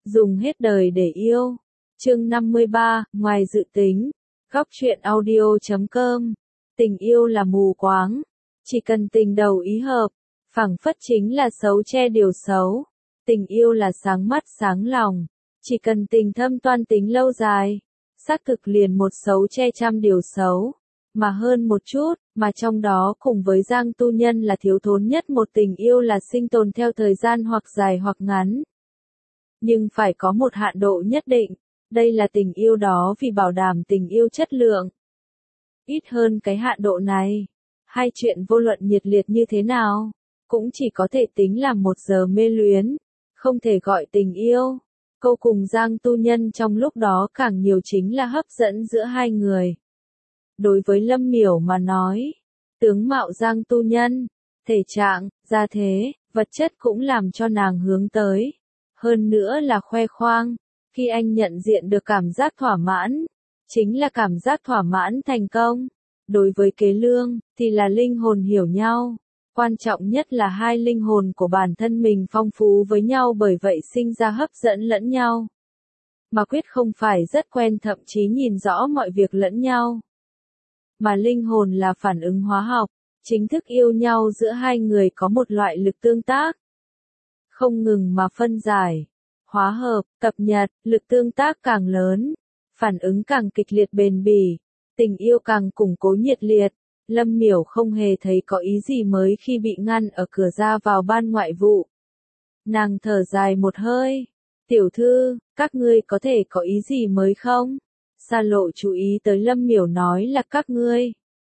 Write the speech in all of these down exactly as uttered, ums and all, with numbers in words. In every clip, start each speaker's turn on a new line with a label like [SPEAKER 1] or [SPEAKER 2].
[SPEAKER 1] Dùng hết đời để yêu. Chương năm mươi ba, ngoài dự tính. Góc truyện audio chấm com. Tình yêu là mù quáng. Chỉ cần tình đầu ý hợp, phảng phất chính là xấu che điều xấu. Tình yêu là sáng mắt sáng lòng. Chỉ cần tình thâm toan tính lâu dài, xác thực liền một xấu che trăm điều xấu. Mà hơn một chút, mà trong đó cùng với Giang tu nhân là thiếu thốn nhất một tình yêu là sinh tồn theo thời gian hoặc dài hoặc ngắn. Nhưng phải có một hạn độ nhất định, đây là tình yêu đó vì bảo đảm tình yêu chất lượng. Ít hơn cái hạn độ này, hai chuyện vô luận nhiệt liệt như thế nào, cũng chỉ có thể tính là một giờ mê luyến, không thể gọi tình yêu. Câu cùng Giang tu nhân trong lúc đó càng nhiều chính là hấp dẫn giữa hai người. Đối với Lâm Miểu mà nói, tướng mạo Giang tu nhân, thể trạng, gia thế, vật chất cũng làm cho nàng hướng tới. Hơn nữa là khoe khoang, khi anh nhận diện được cảm giác thỏa mãn, chính là cảm giác thỏa mãn thành công. Đối với Kế Lương, thì là linh hồn hiểu nhau. Quan trọng nhất là hai linh hồn của bản thân mình phong phú với nhau bởi vậy sinh ra hấp dẫn lẫn nhau. Mà Quyết không phải rất quen thậm chí nhìn rõ mọi việc lẫn nhau. Mà linh hồn là phản ứng hóa học, chính thức yêu nhau giữa hai người có một loại lực tương tác. Không ngừng mà phân giải, hóa hợp, cập nhật, lực tương tác càng lớn, phản ứng càng kịch liệt bền bỉ, tình yêu càng củng cố nhiệt liệt. Lâm Miểu không hề thấy có ý gì mới khi bị ngăn ở cửa ra vào ban ngoại vụ. Nàng thở dài một hơi. Tiểu thư, các ngươi có thể có ý gì mới không? Sa Lộ chú ý tới Lâm Miểu nói là các ngươi.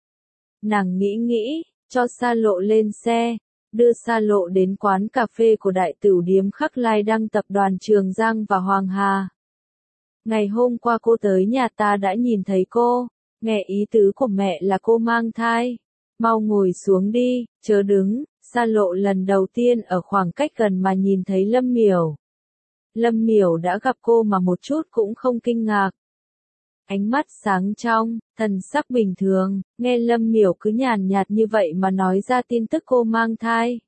[SPEAKER 1] Nàng nghĩ nghĩ, cho Sa Lộ lên xe, đưa Sa Lộ đến quán cà phê của đại tửu điếm Khắc Lai Đăng tập đoàn Trường Giang và Hoàng Hà. Ngày hôm qua cô tới nhà ta đã nhìn thấy cô. Nghe ý tứ của mẹ là cô mang thai. Mau ngồi xuống đi, chớ đứng. Sa Lộ lần đầu tiên ở khoảng cách gần mà nhìn thấy Lâm Miểu. Lâm Miểu đã gặp cô mà một chút cũng không kinh ngạc. Ánh mắt sáng trong, thần sắc bình thường, nghe Lâm Miểu cứ nhàn nhạt như vậy mà nói ra tin tức cô mang thai.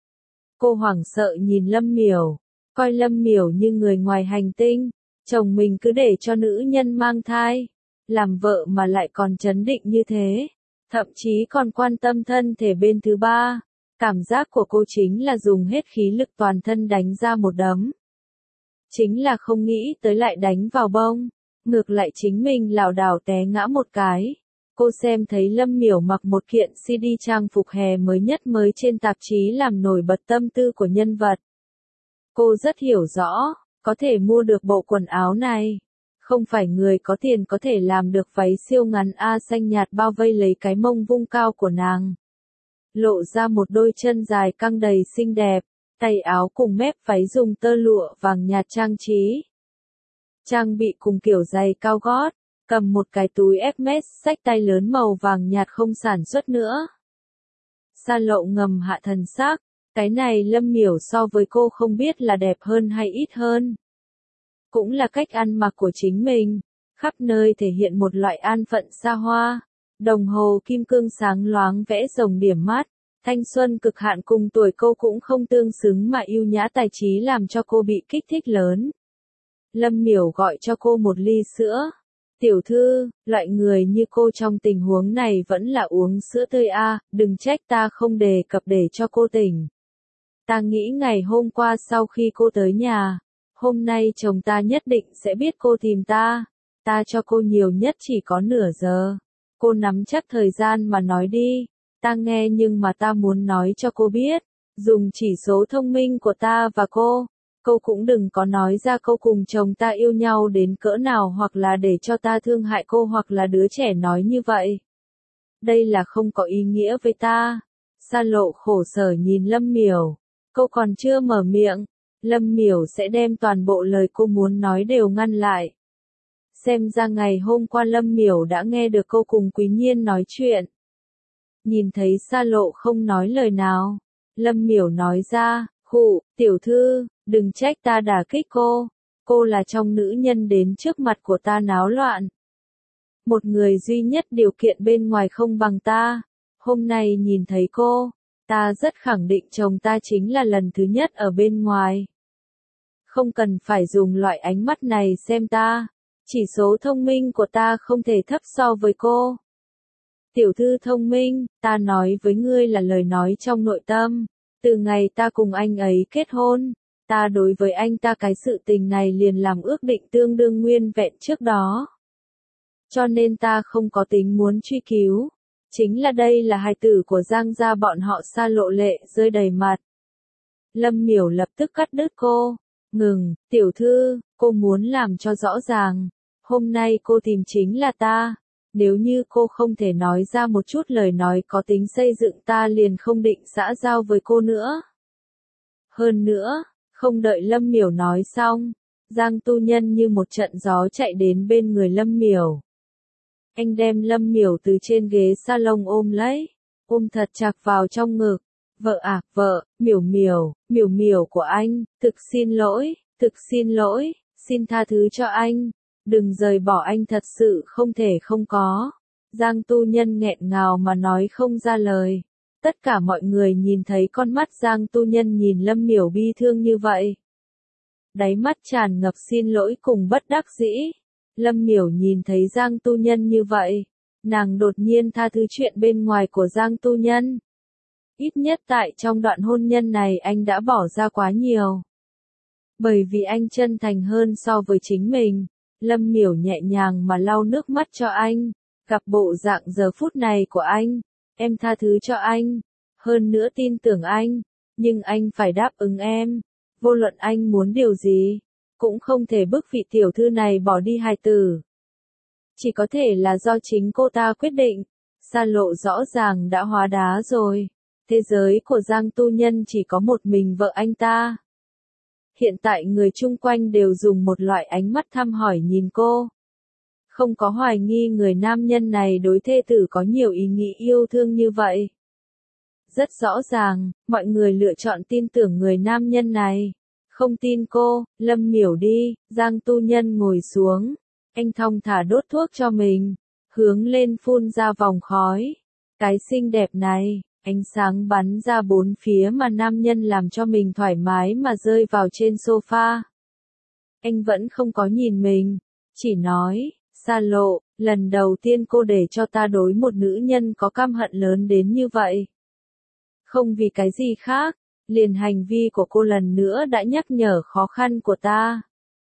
[SPEAKER 1] Cô hoảng sợ nhìn Lâm Miểu, coi Lâm Miểu như người ngoài hành tinh, chồng mình cứ để cho nữ nhân mang thai. Làm vợ mà lại còn trấn định như thế, thậm chí còn quan tâm thân thể bên thứ ba. Cảm giác của cô chính là dùng hết khí lực toàn thân đánh ra một đấm. Chính là không nghĩ tới lại đánh vào bông, ngược lại chính mình lảo đảo té ngã một cái. Cô xem thấy Lâm Miểu mặc một kiện xê đê trang phục hè mới nhất mới trên tạp chí làm nổi bật tâm tư của nhân vật. Cô rất hiểu rõ, có thể mua được bộ quần áo này. Không phải người có tiền có thể làm được váy siêu ngắn A xanh nhạt bao vây lấy cái mông vung cao của nàng. Lộ ra một đôi chân dài căng đầy xinh đẹp, tay áo cùng mép váy dùng tơ lụa vàng nhạt trang trí. Trang bị cùng kiểu giày cao gót, cầm một cái túi Hermes xách tay lớn màu vàng nhạt không sản xuất nữa. Sa Lộ ngầm hạ thần sắc, cái này Lâm Miểu so với cô không biết là đẹp hơn hay ít hơn. Cũng là cách ăn mặc của chính mình, khắp nơi thể hiện một loại an phận xa hoa. Đồng hồ kim cương sáng loáng vẽ rồng điểm mắt, thanh xuân cực hạn cùng tuổi cô cũng không tương xứng mà yêu nhã tài trí làm cho cô bị kích thích lớn. Lâm Miểu gọi cho cô một ly sữa. Tiểu thư, loại người như cô trong tình huống này vẫn là uống sữa tươi a, à, đừng trách ta không đề cập để cho cô tỉnh. Ta nghĩ ngày hôm qua sau khi cô tới nhà, hôm nay chồng ta nhất định sẽ biết cô tìm ta. Ta cho cô nhiều nhất chỉ có nửa giờ. Cô nắm chắc thời gian mà nói đi. Ta nghe nhưng mà ta muốn nói cho cô biết. Dùng chỉ số thông minh của ta và cô. Cô cũng đừng có nói ra câu cùng chồng ta yêu nhau đến cỡ nào hoặc là để cho ta thương hại cô hoặc là đứa trẻ nói như vậy. Đây là không có ý nghĩa với ta. Sa Lộ khổ sở nhìn Lâm Miểu. Cô còn chưa mở miệng. Lâm Miểu sẽ đem toàn bộ lời cô muốn nói đều ngăn lại. Xem ra ngày hôm qua Lâm Miểu đã nghe được cô cùng Quý Nhiên nói chuyện. Nhìn thấy Sa Lộ không nói lời nào, Lâm Miểu nói ra, khụ, tiểu thư, đừng trách ta đả kích cô. Cô là trong nữ nhân đến trước mặt của ta náo loạn. Một người duy nhất điều kiện bên ngoài không bằng ta. Hôm nay nhìn thấy cô, ta rất khẳng định chồng ta chính là lần thứ nhất ở bên ngoài. Không cần phải dùng loại ánh mắt này xem ta. Chỉ số thông minh của ta không thể thấp so với cô. Tiểu thư thông minh, ta nói với ngươi là lời nói trong nội tâm. Từ ngày ta cùng anh ấy kết hôn, ta đối với anh ta cái sự tình này liền làm ước định tương đương nguyên vẹn trước đó. Cho nên ta không có tính muốn truy cứu. Chính là đây là hài tử của Giang gia bọn họ. Sa Lộ lệ rơi đầy mặt. Lâm Miểu lập tức cắt đứt cô. Ngừng, tiểu thư, cô muốn làm cho rõ ràng. Hôm nay cô tìm chính là ta. Nếu như cô không thể nói ra một chút lời nói có tính xây dựng ta liền không định xã giao với cô nữa. Hơn nữa, không đợi Lâm Miểu nói xong, Giang Tu Nhân như một trận gió chạy đến bên người Lâm Miểu. Anh đem Lâm Miểu từ trên ghế salon ôm lấy, ôm thật chặt vào trong ngực. Vợ à, vợ, Miểu Miểu, Miểu Miểu của anh, thực xin lỗi, thực xin lỗi, xin tha thứ cho anh. Đừng rời bỏ anh, thật sự không thể không có. Giang Tu Nhân nghẹn ngào mà nói không ra lời. Tất cả mọi người nhìn thấy con mắt Giang Tu Nhân nhìn Lâm Miểu bi thương như vậy. Đáy mắt tràn ngập xin lỗi cùng bất đắc dĩ. Lâm Miểu nhìn thấy Giang Tu Nhân như vậy. Nàng đột nhiên tha thứ chuyện bên ngoài của Giang Tu Nhân. Ít nhất tại trong đoạn hôn nhân này anh đã bỏ ra quá nhiều. Bởi vì anh chân thành hơn so với chính mình. Lâm Miểu nhẹ nhàng mà lau nước mắt cho anh, gặp bộ dạng giờ phút này của anh, em tha thứ cho anh, hơn nữa tin tưởng anh, nhưng anh phải đáp ứng em, vô luận anh muốn điều gì, cũng không thể bức vị tiểu thư này bỏ đi hài tử. Chỉ có thể là do chính cô ta quyết định. Sa Lộ rõ ràng đã hóa đá rồi, thế giới của Giang Tu Nhân chỉ có một mình vợ anh ta. Hiện tại người chung quanh đều dùng một loại ánh mắt thăm hỏi nhìn cô. Không có hoài nghi người nam nhân này đối thê tử có nhiều ý nghĩ yêu thương như vậy. Rất rõ ràng, mọi người lựa chọn tin tưởng người nam nhân này. Không tin cô, Lâm Miểu đi. Giang Tu Nhân ngồi xuống. Anh thong thả đốt thuốc cho mình. Hướng lên phun ra vòng khói. Cái xinh đẹp này. Ánh sáng bắn ra bốn phía mà nam nhân làm cho mình thoải mái mà rơi vào trên sofa. Anh vẫn không có nhìn mình, chỉ nói, Sa Lộ, lần đầu tiên cô để cho ta đối một nữ nhân có căm hận lớn đến như vậy. Không vì cái gì khác, liền hành vi của cô lần nữa đã nhắc nhở khó khăn của ta.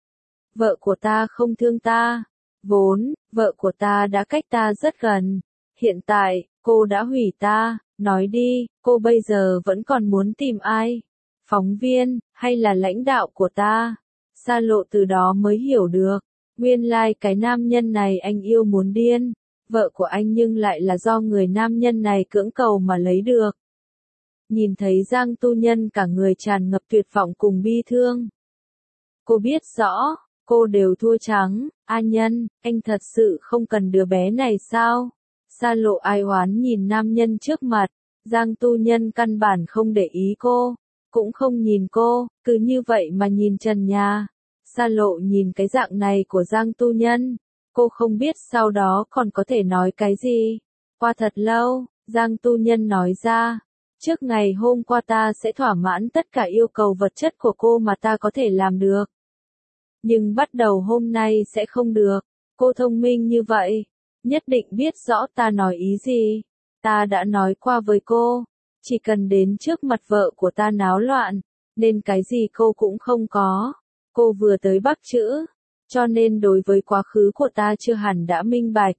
[SPEAKER 1] Vợ của ta không thương ta, vốn, vợ của ta đã cách ta rất gần, hiện tại, cô đã hủy ta. Nói đi, cô bây giờ vẫn còn muốn tìm ai? Phóng viên, hay là lãnh đạo của ta? Sa Lộ từ đó mới hiểu được. Nguyên lai like cái nam nhân này anh yêu muốn điên. Vợ của anh nhưng lại là do người nam nhân này cưỡng cầu mà lấy được. Nhìn thấy Giang Tu Nhân cả người tràn ngập tuyệt vọng cùng bi thương. Cô biết rõ, cô đều thua trắng. A Nhân, anh thật sự không cần đứa bé này sao? Sa Lộ ai oán nhìn nam nhân trước mặt, Giang Tu Nhân căn bản không để ý cô, cũng không nhìn cô, cứ như vậy mà nhìn trần nhà. Sa Lộ nhìn cái dạng này của Giang Tu Nhân, cô không biết sau đó còn có thể nói cái gì. Qua thật lâu, Giang Tu Nhân nói ra, trước ngày hôm qua ta sẽ thỏa mãn tất cả yêu cầu vật chất của cô mà ta có thể làm được. Nhưng bắt đầu hôm nay sẽ không được, cô thông minh như vậy. Nhất định biết rõ ta nói ý gì. Ta đã nói qua với cô, chỉ cần đến trước mặt vợ của ta náo loạn, nên cái gì cô cũng không có. Cô vừa tới Bắc chữ, cho nên đối với quá khứ của ta chưa hẳn đã minh bạch.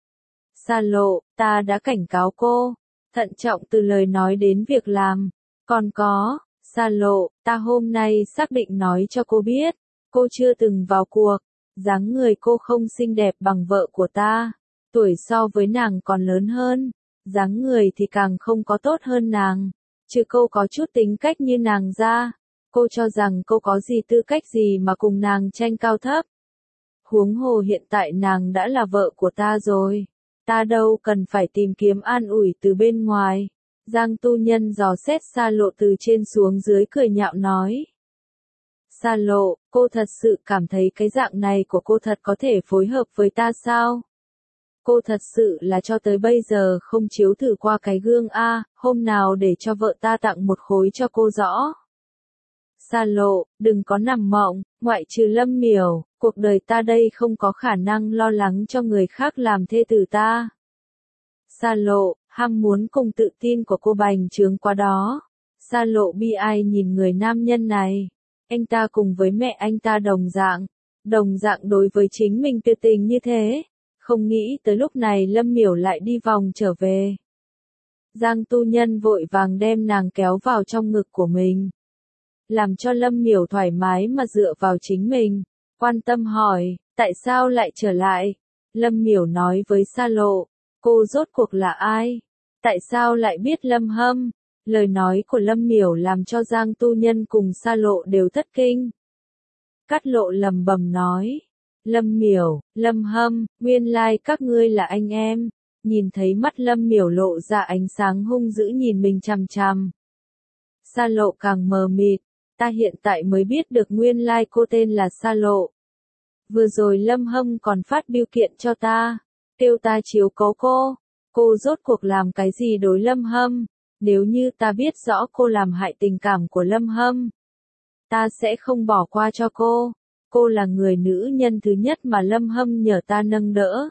[SPEAKER 1] Sa Lộ, ta đã cảnh cáo cô, thận trọng từ lời nói đến việc làm. Còn có, Sa Lộ, ta hôm nay xác định nói cho cô biết, cô chưa từng vào cuộc, dáng người cô không xinh đẹp bằng vợ của ta. Tuổi so với nàng còn lớn hơn, dáng người thì càng không có tốt hơn nàng, chứ cô có chút tính cách như nàng ra, cô cho rằng cô có gì tư cách gì mà cùng nàng tranh cao thấp. Huống hồ hiện tại nàng đã là vợ của ta rồi, ta đâu cần phải tìm kiếm an ủi từ bên ngoài. Giang Tu Nhân dò xét Sa Lộ từ trên xuống dưới cười nhạo nói. Sa Lộ, cô thật sự cảm thấy cái dạng này của cô thật có thể phối hợp với ta sao? Cô thật sự là cho tới bây giờ không chiếu thử qua cái gương a, hôm nào để cho vợ ta tặng một khối cho cô rõ. Sa Lộ, đừng có nằm mộng, ngoại trừ Lâm Miểu, cuộc đời ta đây không có khả năng lo lắng cho người khác làm thê tử ta. Sa Lộ, ham muốn cùng tự tin của cô bành trướng quá đó. Sa Lộ bi ai nhìn người nam nhân này. Anh ta cùng với mẹ anh ta đồng dạng, đồng dạng đối với chính mình tuyệt tình như thế. Không nghĩ tới lúc này Lâm Miểu lại đi vòng trở về. Giang tu nhân vội vàng đem nàng kéo vào trong ngực của mình. Làm cho Lâm Miểu thoải mái mà dựa vào chính mình. Quan tâm hỏi, tại sao lại trở lại? Lâm Miểu nói với Sa Lộ, cô rốt cuộc là ai? Tại sao lại biết Lâm Hâm? Lời nói của Lâm Miểu làm cho Giang tu nhân cùng Sa Lộ đều thất kinh. Cát Lộ lầm bầm nói, Lâm Miểu, Lâm Hâm, nguyên lai các ngươi là anh em. Nhìn thấy mắt Lâm Miểu lộ ra ánh sáng hung dữ nhìn mình chằm chằm. Sa Lộ càng mờ mịt, ta hiện tại mới biết được nguyên lai cô tên là Sa Lộ. Vừa rồi Lâm Hâm còn phát bưu kiện cho ta, kêu ta chiếu cố cô. Cô rốt cuộc làm cái gì đối Lâm Hâm? Nếu như ta biết rõ cô làm hại tình cảm của Lâm Hâm, ta sẽ không bỏ qua cho cô. Cô là người nữ nhân thứ nhất mà Lâm Hâm nhờ ta nâng đỡ.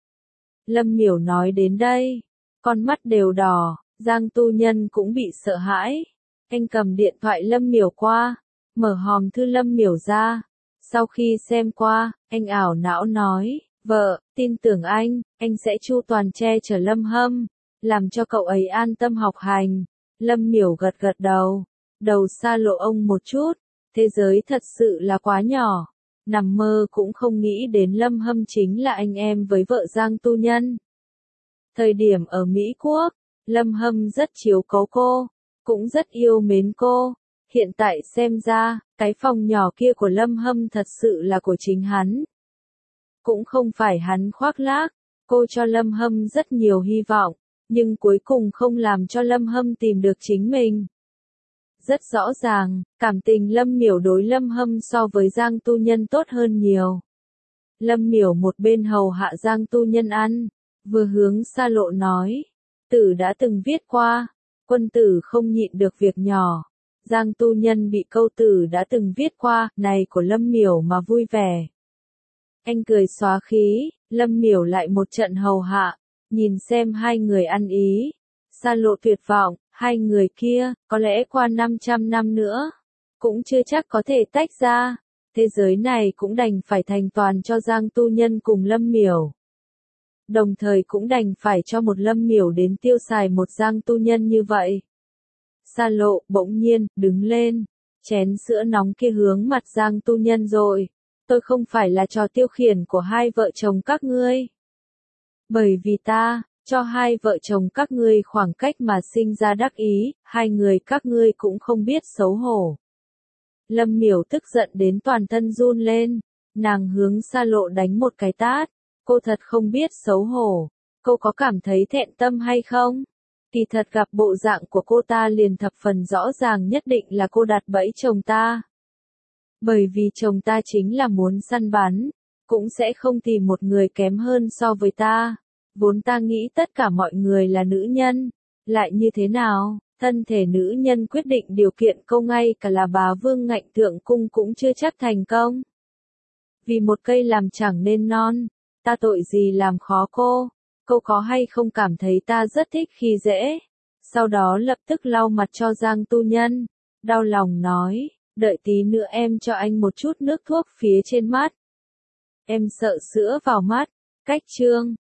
[SPEAKER 1] Lâm Miểu nói đến đây, con mắt đều đỏ, Giang tu nhân cũng bị sợ hãi. Anh cầm điện thoại Lâm Miểu qua, mở hòm thư Lâm Miểu ra. Sau khi xem qua, anh ảo não nói, vợ, tin tưởng anh, anh sẽ chu toàn che chở Lâm Hâm, làm cho cậu ấy an tâm học hành. Lâm Miểu gật gật đầu, đầu Sa Lộ ông một chút, thế giới thật sự là quá nhỏ. Nằm mơ cũng không nghĩ đến Lâm Hâm chính là anh em với vợ Giang tu nhân. Thời điểm ở Mỹ Quốc, Lâm Hâm rất chiếu cố cô, cũng rất yêu mến cô. Hiện tại xem ra, cái phòng nhỏ kia của Lâm Hâm thật sự là của chính hắn. Cũng không phải hắn khoác lác, cô cho Lâm Hâm rất nhiều hy vọng, nhưng cuối cùng không làm cho Lâm Hâm tìm được chính mình. Rất rõ ràng, cảm tình Lâm Miểu đối Lâm Hâm so với Giang tu nhân tốt hơn nhiều. Lâm Miểu một bên hầu hạ Giang tu nhân ăn, vừa hướng Sa Lộ nói, tử đã từng viết qua, quân tử không nhịn được việc nhỏ. Giang tu nhân bị câu tử đã từng viết qua, này của Lâm Miểu mà vui vẻ. Anh cười xóa khí, Lâm Miểu lại một trận hầu hạ, nhìn xem hai người ăn ý. Sa Lộ tuyệt vọng, hai người kia, có lẽ qua năm trăm năm nữa, cũng chưa chắc có thể tách ra. Thế giới này cũng đành phải thành toàn cho Giang tu nhân cùng Lâm Miểu. Đồng thời cũng đành phải cho một Lâm Miểu đến tiêu xài một Giang tu nhân như vậy. Sa Lộ bỗng nhiên, đứng lên, chén sữa nóng kia hướng mặt Giang tu nhân rồi. Tôi không phải là trò tiêu khiển của hai vợ chồng các ngươi. Bởi vì ta, cho hai vợ chồng các ngươi khoảng cách mà sinh ra đắc ý, hai người các ngươi cũng không biết xấu hổ. Lâm Miểu tức giận đến toàn thân run lên, nàng hướng Sa Lộ đánh một cái tát, cô thật không biết xấu hổ, cô có cảm thấy thẹn tâm hay không? Kỳ thật gặp bộ dạng của cô ta liền thập phần rõ ràng nhất định là cô đặt bẫy chồng ta. Bởi vì chồng ta chính là muốn săn bắn, cũng sẽ không tìm một người kém hơn so với ta. Vốn ta nghĩ tất cả mọi người là nữ nhân, lại như thế nào, thân thể nữ nhân quyết định điều kiện câu ngay cả là bà Vương Ngạnh Thượng Cung cũng chưa chắc thành công. Vì một cây làm chẳng nên non, ta tội gì làm khó cô, cô có hay không cảm thấy ta rất thích khi dễ. Sau đó lập tức lau mặt cho Giang tu nhân, đau lòng nói, đợi tí nữa em cho anh một chút nước thuốc phía trên mắt. Em sợ sữa vào mắt, cách chương.